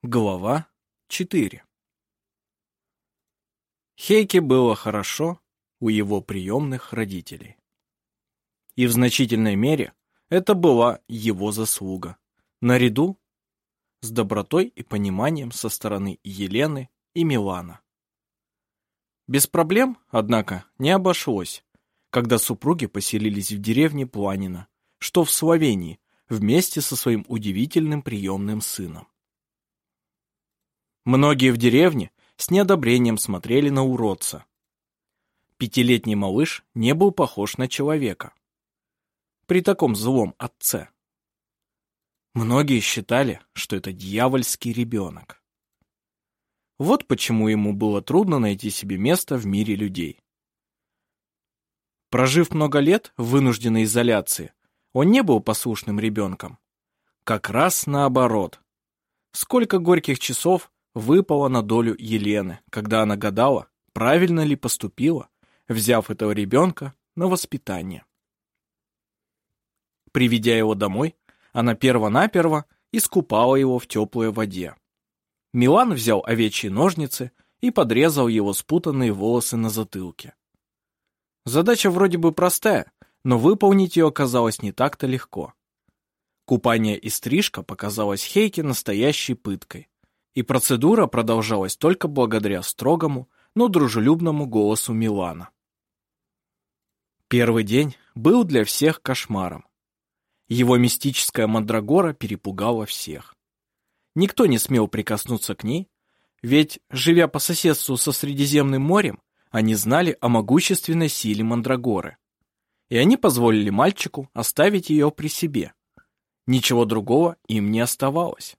Глава 4. Хейке было хорошо у его приемных родителей. И в значительной мере это была его заслуга, наряду с добротой и пониманием со стороны Елены и Милана. Без проблем, однако, не обошлось, когда супруги поселились в деревне Планина, что в Словении, вместе со своим удивительным приемным сыном. Многие в деревне с неодобрением смотрели на уродца. Пятилетний малыш не был похож на человека. При таком злом отце. Многие считали, что это дьявольский ребенок. Вот почему ему было трудно найти себе место в мире людей. Прожив много лет в вынужденной изоляции, он не был послушным ребенком. Как раз наоборот. Сколько горьких часов выпало на долю Елены, когда она гадала, правильно ли поступила, взяв этого ребенка на воспитание. Приведя его домой, она перво-наперво искупала его в теплой воде. Милан взял овечьи ножницы и подрезал его спутанные волосы на затылке. Задача вроде бы простая, но выполнить ее оказалось не так-то легко. Купание и стрижка показалось Хейке настоящей пыткой. И процедура продолжалась только благодаря строгому, но дружелюбному голосу Милана. Первый день был для всех кошмаром. Его мистическая мандрагора перепугала всех. Никто не смел прикоснуться к ней, ведь, живя по соседству со Средиземным морем, они знали о могущественной силе мандрагоры. И они позволили мальчику оставить ее при себе. Ничего другого им не оставалось.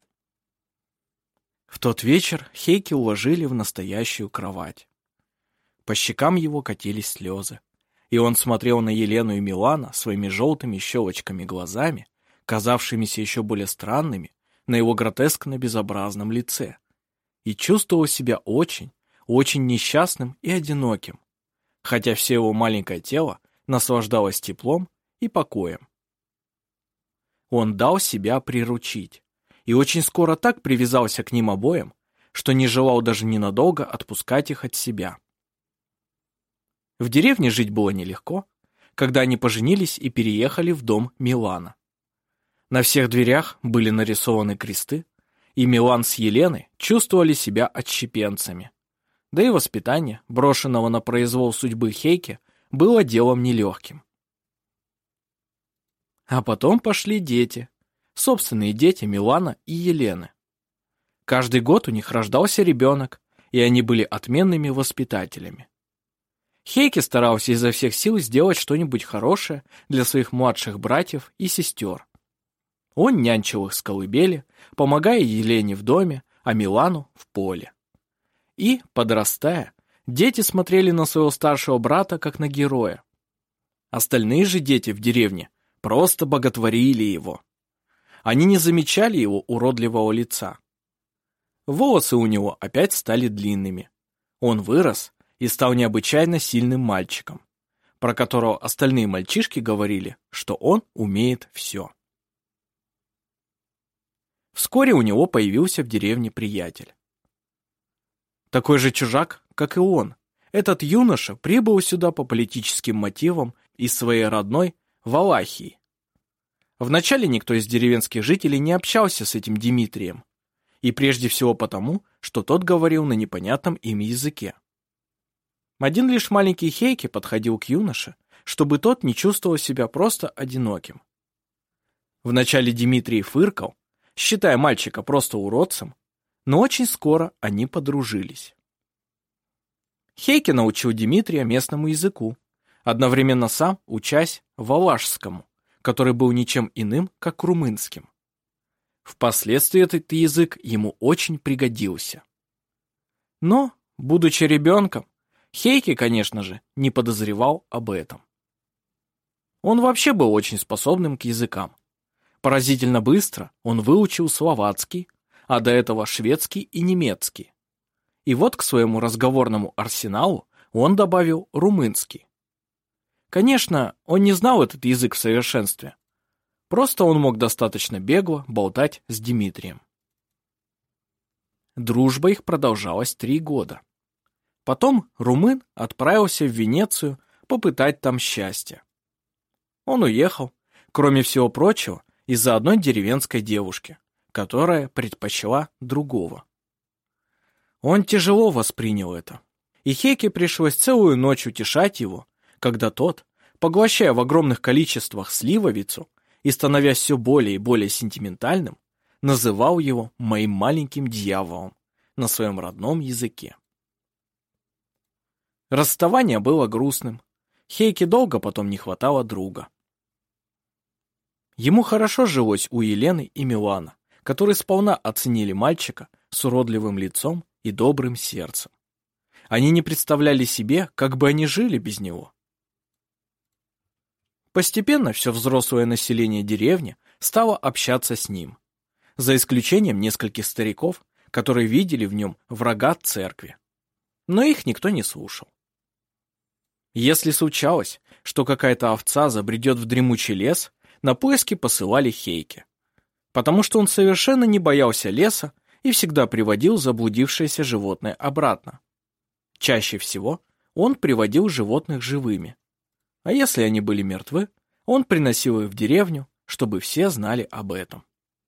В тот вечер Хейке уложили в настоящую кровать. По щекам его катились слезы, и он смотрел на Елену и Милана своими желтыми щелочками глазами, казавшимися еще более странными на его гротескно-безобразном лице, и чувствовал себя очень, очень несчастным и одиноким, хотя все его маленькое тело наслаждалось теплом и покоем. Он дал себя приручить. И очень скоро так привязался к ним обоим, что не желал даже ненадолго отпускать их от себя. В деревне жить было нелегко, когда они поженились и переехали в дом Милана. На всех дверях были нарисованы кресты, и Милан с Еленой чувствовали себя отщепенцами. Да и воспитание, брошенного на произвол судьбы Хейке, было делом нелегким. А потом пошли дети. Собственные дети Милана и Елены. Каждый год у них рождался ребенок, и они были отменными воспитателями. Хейке старался изо всех сил сделать что-нибудь хорошее для своих младших братьев и сестер. Он нянчил их с колыбели, помогая Елене в доме, а Милану в поле. И, подрастая, дети смотрели на своего старшего брата как на героя. Остальные же дети в деревне просто боготворили его. Они не замечали его уродливого лица. Волосы у него опять стали длинными. Он вырос и стал необычайно сильным мальчиком, про которого остальные мальчишки говорили, что он умеет все. Вскоре у него появился в деревне приятель. Такой же чужак, как и он, этот юноша прибыл сюда по политическим мотивам из своей родной Валахии. Вначале никто из деревенских жителей не общался с этим Дмитрием, и прежде всего потому, что тот говорил на непонятном им языке. Один лишь маленький Хейке подходил к юноше, чтобы тот не чувствовал себя просто одиноким. Вначале Дмитрий фыркал, считая мальчика просто уродцем, но очень скоро они подружились. Хейке научил Дмитрия местному языку, одновременно сам учась валашскому, который был ничем иным, как румынским. Впоследствии этот язык ему очень пригодился. Но, будучи ребенком, Хейке, конечно же, не подозревал об этом. Он вообще был очень способным к языкам. Поразительно быстро он выучил словацкий, а до этого шведский и немецкий. И вот к своему разговорному арсеналу он добавил румынский. Конечно, он не знал этот язык в совершенстве. Просто он мог достаточно бегло болтать с Дмитрием. Дружба их продолжалась 3 года. Потом румын отправился в Венецию попытать там счастья. Он уехал, кроме всего прочего, из-за одной деревенской девушки, которая предпочла другого. Он тяжело воспринял это, и Хейке пришлось целую ночь утешать его, когда тот, поглощая в огромных количествах сливовицу и становясь все более и более сентиментальным, называл его «моим маленьким дьяволом» на своем родном языке. Расставание было грустным. Хейке долго потом не хватало друга. Ему хорошо жилось у Елены и Милана, которые сполна оценили мальчика с уродливым лицом и добрым сердцем. Они не представляли себе, как бы они жили без него. Постепенно все взрослое население деревни стало общаться с ним, за исключением нескольких стариков, которые видели в нем врага церкви. Но их никто не слушал. Если случалось, что какая-то овца забредет в дремучий лес, на поиски посылали Хейке, потому что он совершенно не боялся леса и всегда приводил заблудившееся животное обратно. Чаще всего он приводил животных живыми, а если они были мертвы, он приносил их в деревню, чтобы все знали об этом.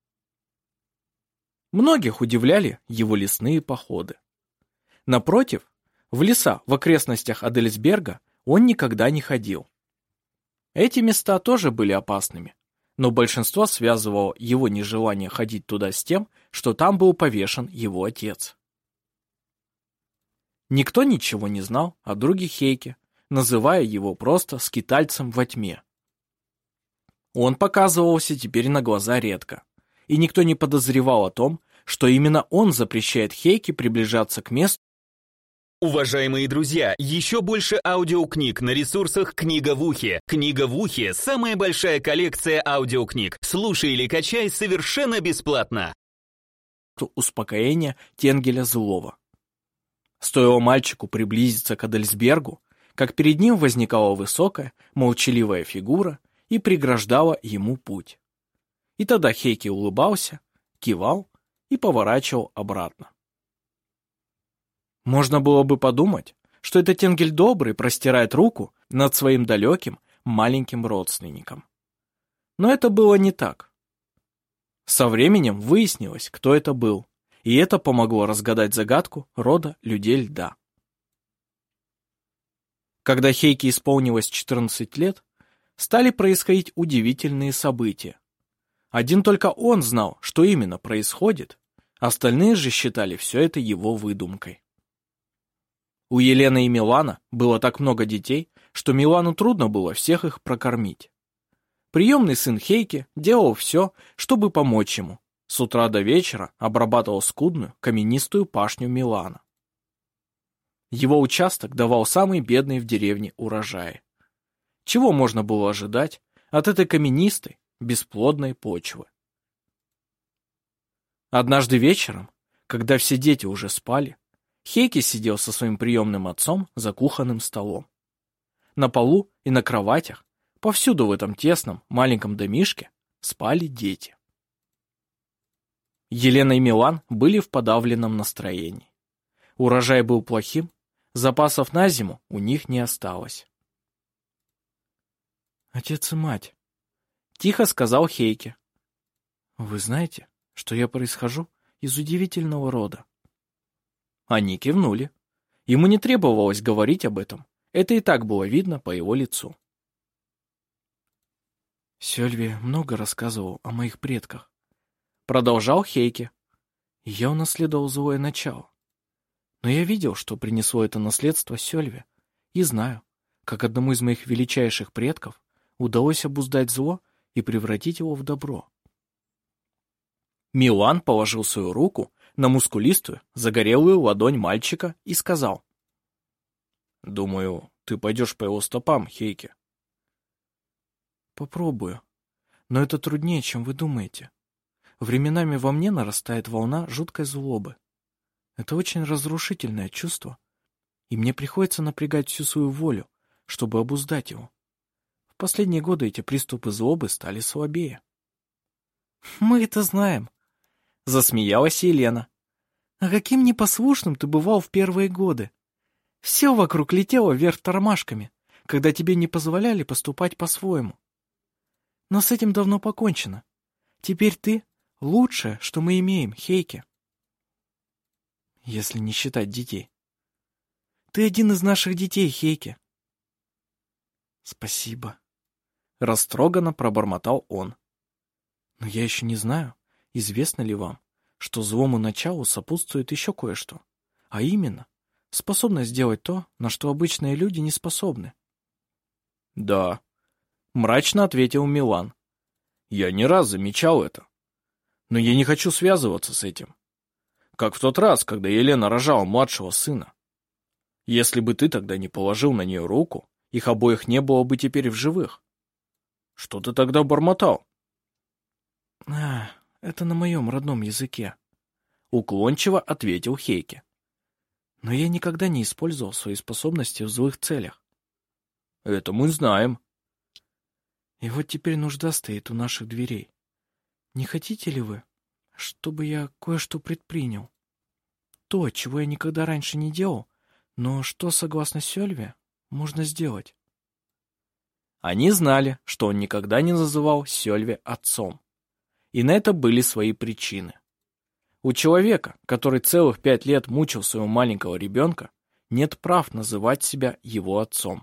Многих удивляли его лесные походы. Напротив, в леса в окрестностях Адельсберга он никогда не ходил. Эти места тоже были опасными, но большинство связывало его нежелание ходить туда с тем, что там был повешен его отец. Никто ничего не знал о друге Хейке, называя его просто скитальцем во тьме. Он показывался теперь на глаза редко, и никто не подозревал о том, что именно он запрещает Хейке приближаться к месту. Уважаемые друзья, еще больше аудиокниг на ресурсах «Книга в ухе». «Книга в ухе» — самая большая коллекция аудиокниг. Слушай или качай совершенно бесплатно. Успокоения Тенгеля Злого. Стоило мальчику приблизиться к Адельсбергу, как перед ним возникала высокая, молчаливая фигура и преграждала ему путь. И тогда Хейке улыбался, кивал и поворачивал обратно. Можно было бы подумать, что это Тенгель Добрый простирает руку над своим далеким маленьким родственником. Но это было не так. Со временем выяснилось, кто это был, и это помогло разгадать загадку рода людей льда. Когда Хейке исполнилось 14 лет, стали происходить удивительные события. Один только он знал, что именно происходит, остальные же считали все это его выдумкой. У Елены и Милана было так много детей, что Милану трудно было всех их прокормить. Приемный сын Хейке делал все, чтобы помочь ему. С утра до вечера обрабатывал скудную каменистую пашню Милана. Его участок давал самый бедный в деревне урожай. Чего можно было ожидать от этой каменистой, бесплодной почвы? Однажды вечером, когда все дети уже спали, Хейке сидел со своим приемным отцом за кухонным столом. На полу и на кроватях, повсюду в этом тесном маленьком домишке, спали дети. Елена и Милан были в подавленном настроении. Урожай был плохим, запасов на зиму у них не осталось. «Отец и мать», — тихо сказал Хейке, — «вы знаете, что я происхожу из удивительного рода?» Они кивнули. Ему не требовалось говорить об этом. Это и так было видно по его лицу. Сёльви много рассказывал о моих предках. Продолжал Хейке. Я унаследовал злое начало. Но я видел, что принесло это наследство Сёльве, и знаю, как одному из моих величайших предков удалось обуздать зло и превратить его в добро. Милан положил свою руку на мускулистую, загорелую ладонь мальчика и сказал: «Думаю, ты пойдешь по его стопам, Хейке». «Попробую, но это труднее, чем вы думаете. Временами во мне нарастает волна жуткой злобы. Это очень разрушительное чувство, и мне приходится напрягать всю свою волю, чтобы обуздать его. В последние годы эти приступы злобы стали слабее». «Мы это знаем», — засмеялась Елена. А каким непослушным ты бывал в первые годы. Все вокруг летело вверх тормашками, когда тебе не позволяли поступать по-своему. Но с этим давно покончено. Теперь ты — лучшее, что мы имеем, Хейке. Если не считать детей. Ты один из наших детей, Хейке. Спасибо. Растроганно пробормотал он. Но я еще не знаю, известно ли вам, что злому началу сопутствует еще кое-что, а именно способность сделать то, на что обычные люди не способны. Да, мрачно ответил Милан. Я не раз замечал это. Но я не хочу связываться с этим. Как в тот раз, когда Елена рожала младшего сына. Если бы ты тогда не положил на нее руку, их обоих не было бы теперь в живых. Что ты тогда бормотал? Это на моем родном языке. Уклончиво ответил Хейке. Но я никогда не использовал свои способности в злых целях. Это мы знаем. И вот теперь нужда стоит у наших дверей. Не хотите ли вы, чтобы я кое-что предпринял? То, чего я никогда раньше не делал, но что, согласно Сёльве, можно сделать. Они знали, что он никогда не называл Сёльве отцом. И на это были свои причины. У человека, который целых 5 лет мучил своего маленького ребенка, нет прав называть себя его отцом.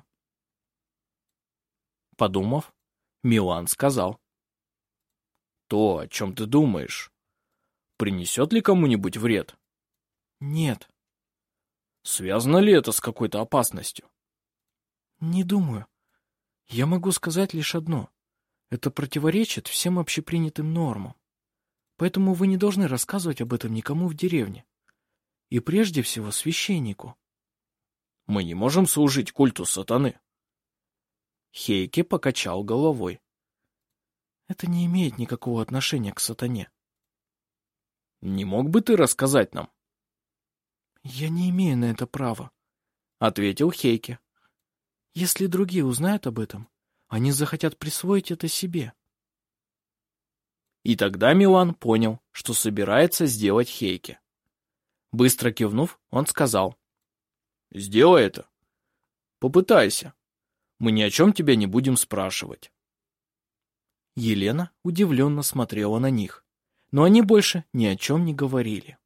Подумав, Милан сказал. То, о чем ты думаешь, принесет ли кому-нибудь вред? Нет. Связано ли это с какой-то опасностью? Не думаю. Я могу сказать лишь одно. Это противоречит всем общепринятым нормам. Поэтому вы не должны рассказывать об этом никому в деревне. И прежде всего священнику. Мы не можем служить культу сатаны. Хейке покачал головой. Это не имеет никакого отношения к сатане. Не мог бы ты рассказать нам? Я не имею на это права, ответил Хейке. Если другие узнают об этом, они захотят присвоить это себе. И тогда Милан понял, что собирается сделать Хейке. Быстро кивнув, он сказал. Сделай это. Попытайся. Мы ни о чем тебя не будем спрашивать. Елена удивленно смотрела на них, но они больше ни о чем не говорили.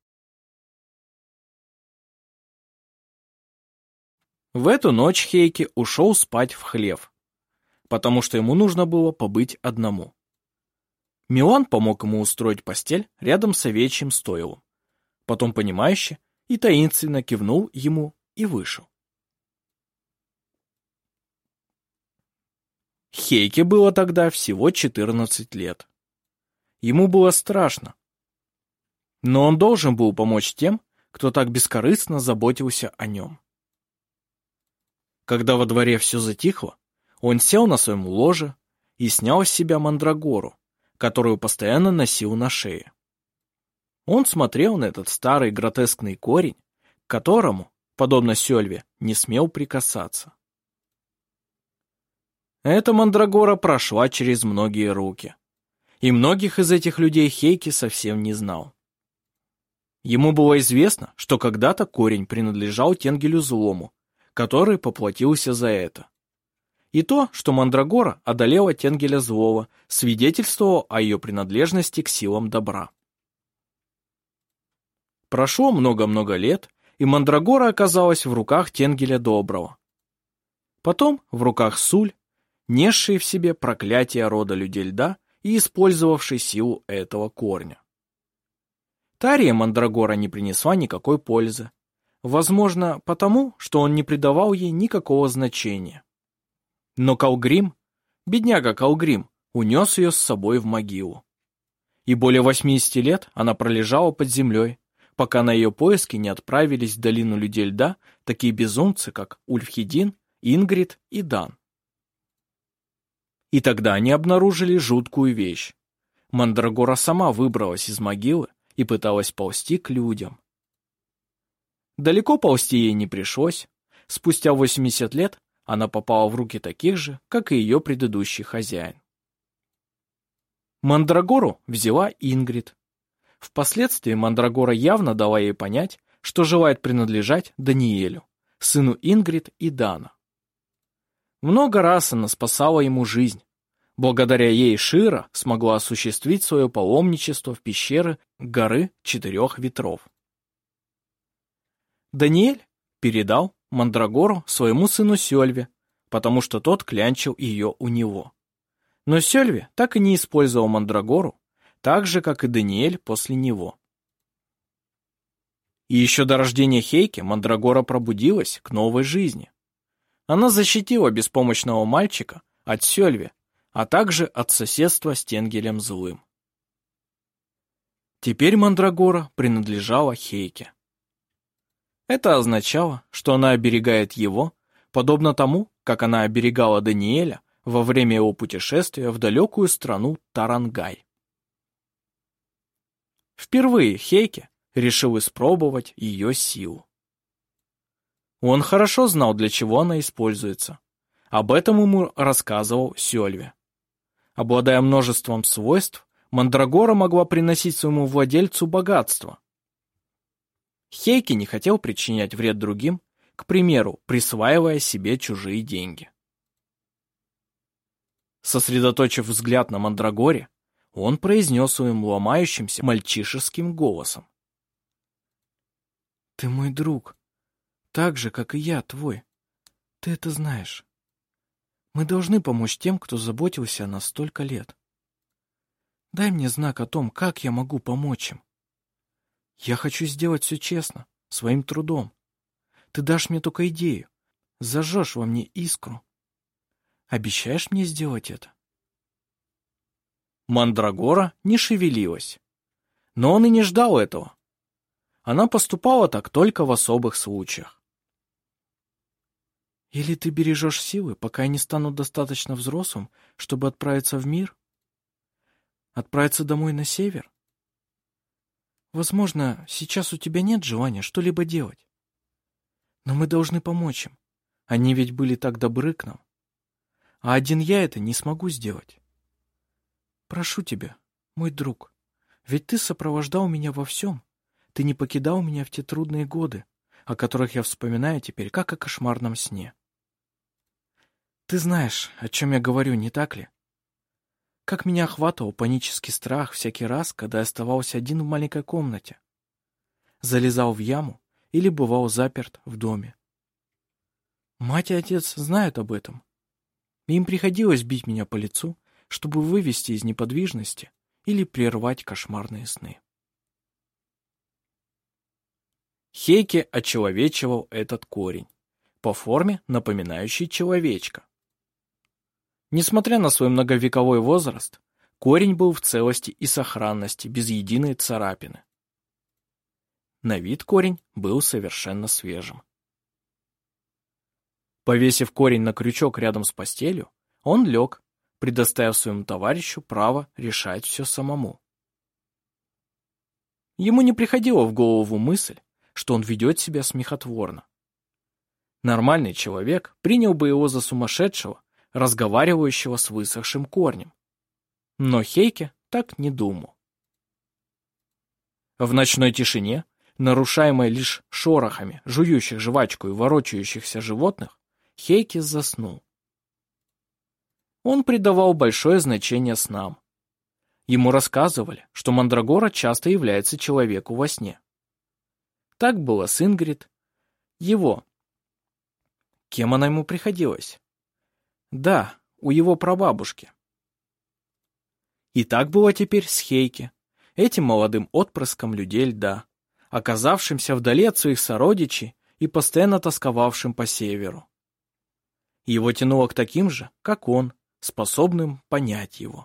В эту ночь Хейке ушел спать в хлев, потому что ему нужно было побыть одному. Милан помог ему устроить постель рядом с овечьим стойлом, потом понимающе и таинственно кивнул ему и вышел. Хейке было тогда всего 14 лет. Ему было страшно. Но он должен был помочь тем, кто так бескорыстно заботился о нем. Когда во дворе все затихло, он сел на своем ложе и снял с себя мандрагору, которую постоянно носил на шее. Он смотрел на этот старый гротескный корень, к которому, подобно Сёльве, не смел прикасаться. Эта мандрагора прошла через многие руки, и многих из этих людей Хейке совсем не знал. Ему было известно, что когда-то корень принадлежал Тенгелю Злому, который поплатился за это. И то, что мандрагора одолела Тенгеля Злого, свидетельствовало о ее принадлежности к силам добра. Прошло много-много лет, и мандрагора оказалась в руках Тенгеля Доброго. Потом в руках Суль, несшей в себе проклятие рода людей льда и использовавшей силу этого корня. Тарии мандрагора не принесла никакой пользы, возможно, потому, что он не придавал ей никакого значения. Но Калгрим, бедняга Калгрим, унес ее с собой в могилу. И более 80 лет она пролежала под землей, пока на ее поиски не отправились в долину людей льда такие безумцы, как Ульфхедин, Ингрид и Дан. И тогда они обнаружили жуткую вещь. Мандрагора сама выбралась из могилы и пыталась ползти к людям. Далеко ползти ей не пришлось. Спустя 80 лет она попала в руки таких же, как и ее предыдущий хозяин. Мандрагору взяла Ингрид. Впоследствии Мандрагора явно дала ей понять, что желает принадлежать Даниэлю, сыну Ингрид и Дана. Много раз она спасала ему жизнь. Благодаря ей Шира смогла осуществить свое паломничество в пещеры горы Четырех Ветров. Даниэль передал Мандрагору своему сыну Сёльве, потому что тот клянчил ее у него. Но Сёльве так и не использовал Мандрагору, так же, как и Даниэль после него. И еще до рождения Хейки Мандрагора пробудилась к новой жизни. Она защитила беспомощного мальчика от Сёльве, а также от соседства с Тенгелем Злым. Теперь Мандрагора принадлежала Хейке. Это означало, что она оберегает его, подобно тому, как она оберегала Даниэля во время его путешествия в далекую страну Тарангай. Впервые Хейке решил испробовать ее силу. Он хорошо знал, для чего она используется. Об этом ему рассказывал Сёльве. Обладая множеством свойств, Мандрагора могла приносить своему владельцу богатство. Хейки не хотел причинять вред другим, к примеру, присваивая себе чужие деньги. Сосредоточив взгляд на Мандрагоре, он произнес своим ломающимся мальчишеским голосом: «Ты мой друг, так же, как и я твой. Ты это знаешь. Мы должны помочь тем, кто заботился о нас столько лет. Дай мне знак о том, как я могу помочь им. Я хочу сделать все честно, своим трудом. Ты дашь мне только идею, зажжешь во мне искру. Обещаешь мне сделать это?» Мандрагора не шевелилась. Но он и не ждал этого. Она поступала так только в особых случаях. «Или ты бережешь силы, пока я не стану достаточно взрослым, чтобы отправиться в мир? Отправиться домой на север? Возможно, сейчас у тебя нет желания что-либо делать. Но мы должны помочь им. Они ведь были так добры к нам. А один я это не смогу сделать. Прошу тебя, мой друг, ведь ты сопровождал меня во всем. Ты не покидал меня в те трудные годы, о которых я вспоминаю теперь, как о кошмарном сне. Ты знаешь, о чем я говорю, не так ли? Как меня охватывал панический страх всякий раз, когда я оставался один в маленькой комнате. Залезал в яму или бывал заперт в доме. Мать и отец знают об этом. Им приходилось бить меня по лицу, чтобы вывести из неподвижности или прервать кошмарные сны. Хейке очеловечивал этот корень, по форме напоминающий человечка. Несмотря на свой многовековой возраст, корень был в целости и сохранности, без единой царапины. На вид корень был совершенно свежим. Повесив корень на крючок рядом с постелью, он лег, предоставив своему товарищу право решать все самому. Ему не приходила в голову мысль, что он ведет себя смехотворно. Нормальный человек принял бы его за сумасшедшего, разговаривающего с высохшим корнем. Но Хейке так не думал. В ночной тишине, нарушаемой лишь шорохами жующих жвачку и ворочающихся животных, Хейке заснул. Он придавал большое значение снам. Ему рассказывали, что Мандрагора часто является человеку во сне. Так было с Ингрид, его. Кем она ему приходилась? Да, у его прабабушки. И так было теперь с Хейке, этим молодым отпрыском людей льда, оказавшимся вдали от своих сородичей и постоянно тосковавшим по северу. Его тянуло к таким же, как он, способным понять его.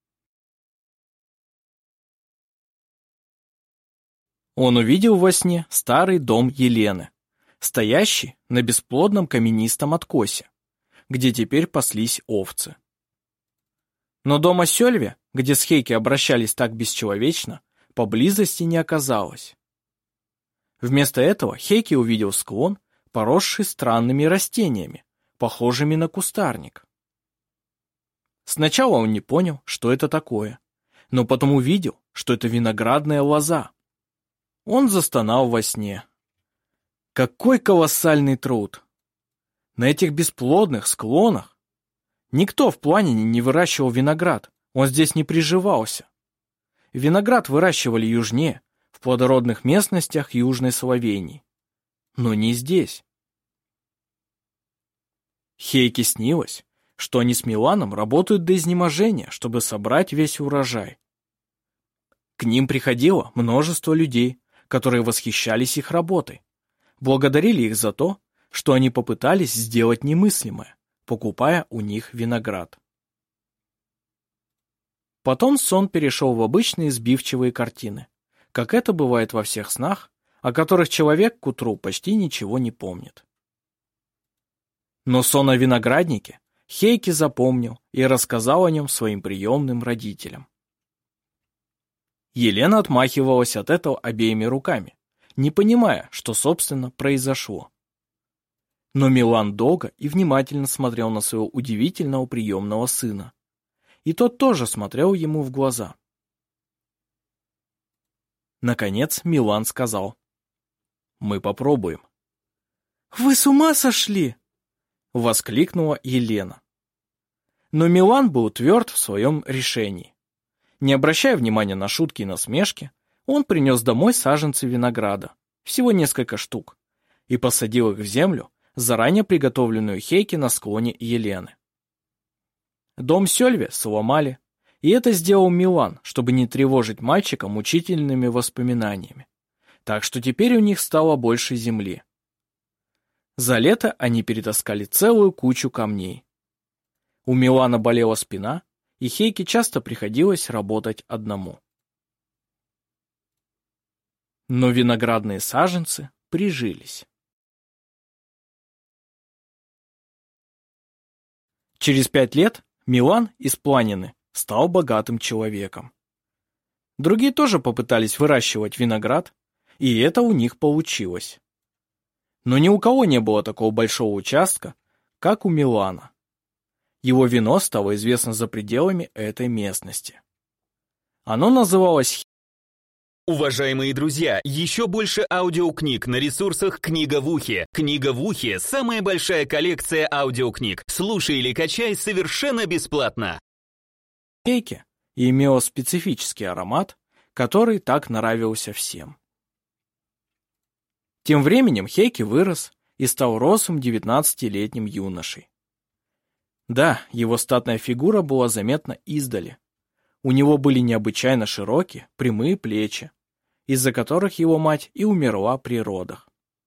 Он увидел во сне старый дом Елены, стоящий на бесплодном каменистом откосе, где теперь паслись овцы. Но дома Сёльве, где с Хейке обращались так бесчеловечно, поблизости не оказалось. Вместо этого Хейке увидел склон, поросший странными растениями, похожими на кустарник. Сначала он не понял, что это такое, но потом увидел, что это виноградная лоза. Он застонал во сне. Какой колоссальный труд! На этих бесплодных склонах никто в Планине не выращивал виноград, он здесь не приживался. Виноград выращивали южнее, в плодородных местностях Южной Словении, но не здесь. Хейке снилось, что они с Миланом работают до изнеможения, чтобы собрать весь урожай. К ним приходило множество людей, которые восхищались их работой, благодарили их за то, что они попытались сделать немыслимое, покупая у них виноград. Потом сон перешел в обычные сбивчивые картины, как это бывает во всех снах, о которых человек к утру почти ничего не помнит. Но сон о винограднике Хейке запомнил и рассказал о нем своим приемным родителям. Елена отмахивалась от этого обеими руками, не понимая, что, собственно, произошло. Но Милан долго и внимательно смотрел на своего удивительного приемного сына, и тот тоже смотрел ему в глаза. Наконец Милан сказал: «Мы попробуем». «Вы с ума сошли!» — воскликнула Елена. Но Милан был тверд в своем решении. Не обращая внимания на шутки и насмешки, он принес домой саженцы винограда, всего несколько штук, и посадил их в землю, заранее приготовленную Хейке на склоне Елены. Дом Сёльве сломали, и это сделал Милан, чтобы не тревожить мальчика мучительными воспоминаниями. Так что теперь у них стало больше земли. За лето они перетаскали целую кучу камней. У Милана болела спина, и Хейке часто приходилось работать одному. Но виноградные саженцы прижились. Через 5 лет Милан из Планины стал богатым человеком. Другие тоже попытались выращивать виноград, и это у них получилось. Но ни у кого не было такого большого участка, как у Милана. Его вино стало известно за пределами этой местности. Оно называлось... Уважаемые друзья, еще больше аудиокниг на ресурсах «Книга в ухе». «Книга в ухе» — самая большая коллекция аудиокниг. Слушай или качай совершенно бесплатно. Хейке и имела специфический аромат, который так нравился всем. Тем временем Хейке вырос и стал рослым 19-летним юношей. Да, его статная фигура была заметна издали. У него были необычайно широкие, прямые плечи, из-за которых его мать и умерла при родах.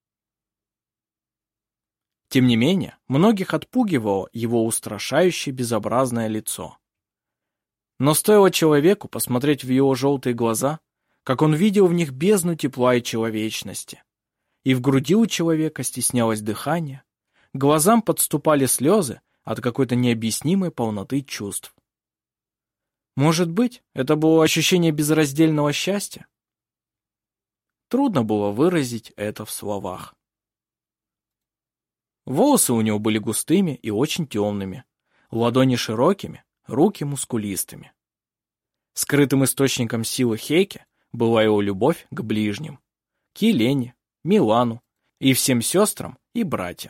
Тем не менее, многих отпугивало его устрашающее безобразное лицо. Но стоило человеку посмотреть в его желтые глаза, как он видел в них бездну тепла и человечности. И в груди у человека стеснялось дыхание, к глазам подступали слезы от какой-то необъяснимой полноты чувств. Может быть, это было ощущение безраздельного счастья? Трудно было выразить это в словах. Волосы у него были густыми и очень темными, ладони широкими, руки мускулистыми. Скрытым источником силы Хейке была его любовь к ближним, к Елене, Милану и всем сестрам и братьям.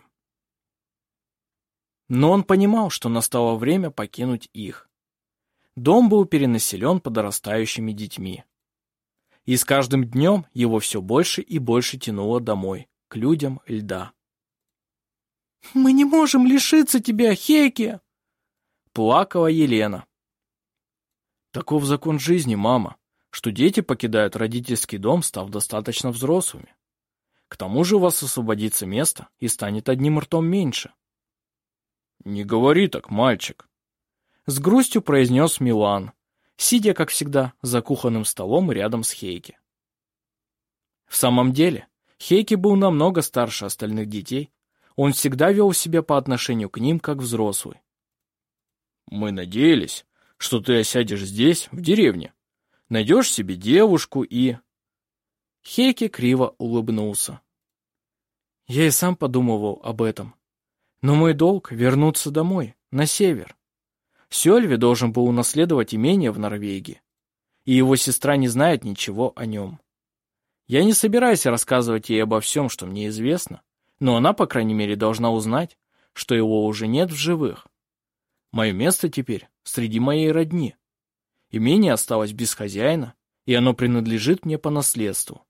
Но он понимал, что настало время покинуть их. Дом был перенаселен подрастающими детьми. И с каждым днем его все больше и больше тянуло домой, к людям льда. «Мы не можем лишиться тебя, Хейке!» Плакала Елена. «Таков закон жизни, мама, что дети покидают родительский дом, став достаточно взрослыми. К тому же у вас освободится место и станет одним ртом меньше». «Не говори так, мальчик», — с грустью произнес Милан, сидя, как всегда, за кухонным столом рядом с Хейке. В самом деле, Хейке был намного старше остальных детей, он всегда вел себя по отношению к ним как взрослый. «Мы надеялись, что ты осядешь здесь, в деревне, найдешь себе девушку и...» Хейке криво улыбнулся. «Я и сам подумывал об этом. Но мой долг — вернуться домой, на север. Сёльве должен был унаследовать имение в Норвегии. и его сестра не знает ничего о нем. Я не собираюсь рассказывать ей обо всем, что мне известно, но она, по крайней мере, должна узнать, что его уже нет в живых. Мое место теперь среди моей родни. Имение осталось без хозяина, и оно принадлежит мне по наследству.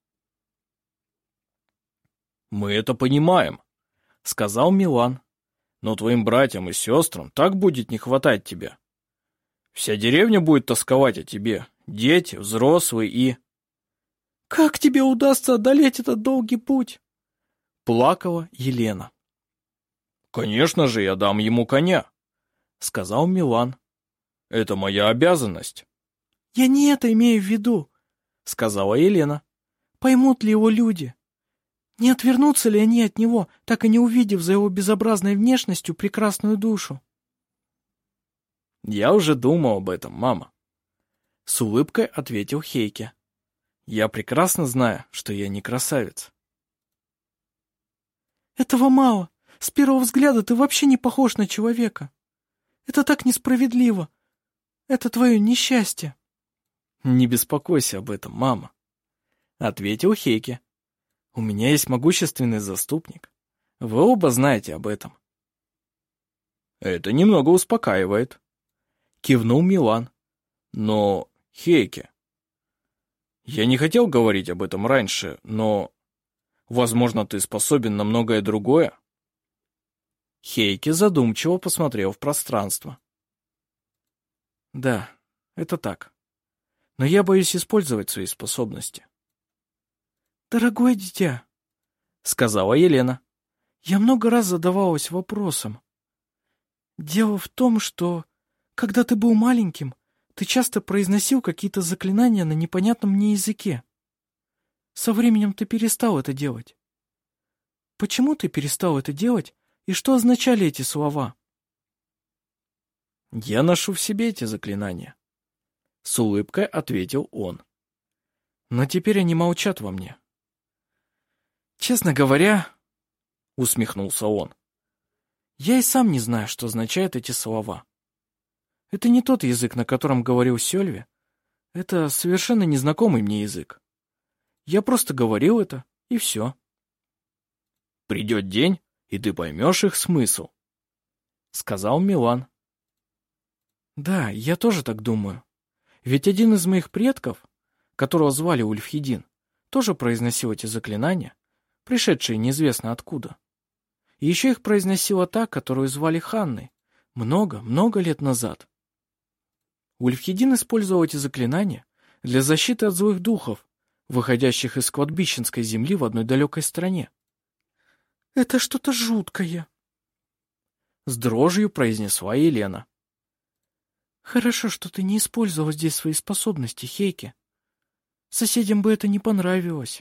«Мы это понимаем», — сказал Милан. «Но твоим братьям и сестрам так будет не хватать тебя. Вся деревня будет тосковать о тебе, дети, взрослые и...» «Как тебе удастся одолеть этот долгий путь?» — плакала Елена. «Конечно же, я дам ему коня», — сказал Милан. «Это моя обязанность». «Я не это имею в виду», — сказала Елена. «Поймут ли его люди? Не отвернутся ли они от него, так и не увидев за его безобразной внешностью прекрасную душу?» «Я уже думал об этом, мама», — с улыбкой ответил Хейке. «Я прекрасно знаю, что я не красавец». «Этого мало. С первого взгляда ты вообще не похож на человека. Это так несправедливо. Это твое несчастье». «Не беспокойся об этом, мама», — ответил Хейке. «У меня есть могущественный заступник. Вы оба знаете об этом». «Это немного успокаивает», — кивнул Милан. «Но, Хейке, я не хотел говорить об этом раньше, но, возможно, ты способен на многое другое». Хейке задумчиво посмотрел в пространство. «Да, это так. Но я боюсь использовать свои способности». «Дорогое дитя», — сказала Елена, — «я много раз задавалась вопросом. Дело в том, что, когда ты был маленьким, ты часто произносил какие-то заклинания на непонятном мне языке. Со временем ты перестал это делать. Почему ты перестал это делать, и что означали эти слова?» «Я ношу в себе эти заклинания», — с улыбкой ответил он. «Но теперь они молчат во мне». «Честно говоря», — усмехнулся он, — «я и сам не знаю, что означают эти слова. Это не тот язык, на котором говорил Сёльве. Это совершенно незнакомый мне язык. Я просто говорил это, и все. Придет день, и ты поймешь их смысл», — сказал Милан. «Да, я тоже так думаю. Ведь один из моих предков, которого звали Ульфхедин, тоже произносил эти заклинания, пришедшие неизвестно откуда. И еще их произносила та, которую звали Ханной, много лет назад. Ульфхедин использовал эти заклинания для защиты от злых духов, выходящих из кладбищенской земли в одной далекой стране. «Это что-то жуткое», — с дрожью произнесла Елена. «Хорошо, что ты не использовал здесь свои способности, Хейке. Соседям бы это не понравилось».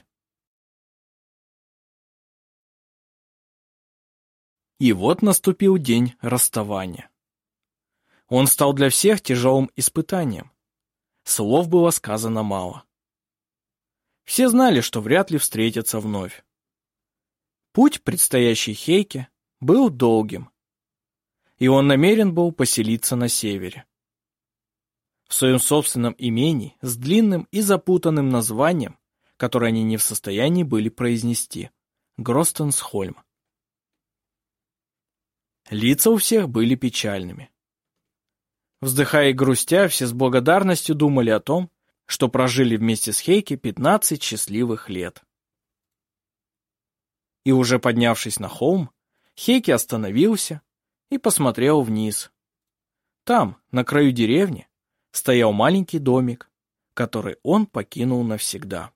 И вот наступил день расставания. Он стал для всех тяжелым испытанием. Слов было сказано мало. Все знали, что вряд ли встретятся вновь. Путь, предстоящий Хейке, был долгим, и он намерен был поселиться на севере. В своем собственном имении с длинным и запутанным названием, которое они не в состоянии были произнести — Гростенсхольм. Лица у всех были печальными. Вздыхая и грустя, все с благодарностью думали о том, что прожили вместе с Хейке 15 счастливых лет. И уже поднявшись на холм, Хейке остановился и посмотрел вниз. Там, на краю деревни, стоял маленький домик, который он покинул навсегда.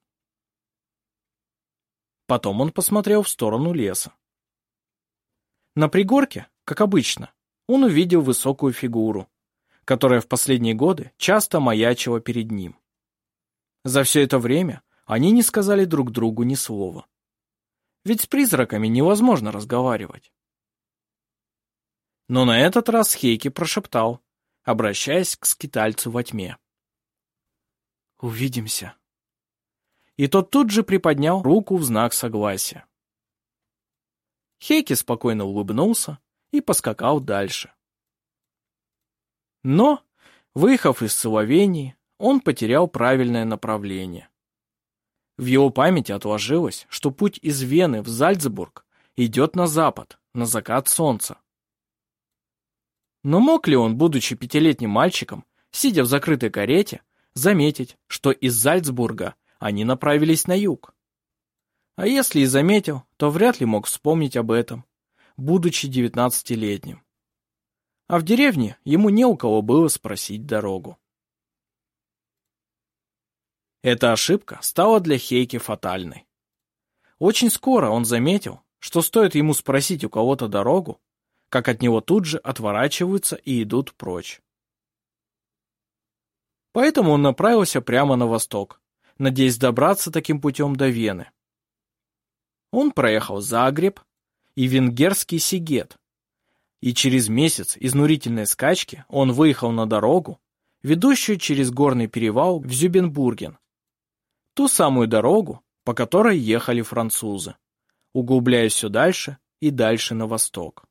Потом он посмотрел в сторону леса. На пригорке, как обычно, он увидел высокую фигуру, которая в последние годы часто маячила перед ним. За все это время они не сказали друг другу ни слова. Ведь с призраками невозможно разговаривать. Но на этот раз Хейке прошептал, обращаясь к скитальцу во тьме: «Увидимся». И тот тут же приподнял руку в знак согласия. Хейке спокойно улыбнулся и поскакал дальше. Но, выехав из Соловении, он потерял правильное направление. В его памяти отложилось, что путь из Вены в Зальцбург идет на запад, на закат солнца. Но мог ли он, будучи 5-летним мальчиком, сидя в закрытой карете, заметить, что из Зальцбурга они направились на юг? А если и заметил, то вряд ли мог вспомнить об этом, будучи 19-летним. А в деревне ему не у кого было спросить дорогу. Эта ошибка стала для Хейке фатальной. Очень скоро он заметил, что стоит ему спросить у кого-то дорогу, как от него тут же отворачиваются и идут прочь. Поэтому он направился прямо на восток, надеясь добраться таким путем до Вены. Он проехал Загреб и венгерский Сигет, и через месяц изнурительной скачки он выехал на дорогу, ведущую через горный перевал в Зюбенбурген, ту самую дорогу, по которой ехали французы, углубляясь все дальше и дальше на восток.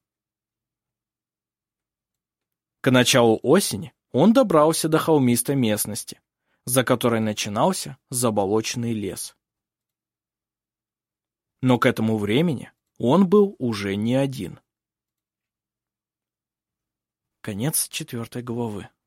К началу осени он добрался до холмистой местности, за которой начинался заболоченный лес. Но к этому времени он был уже не один. Конец 4 главы.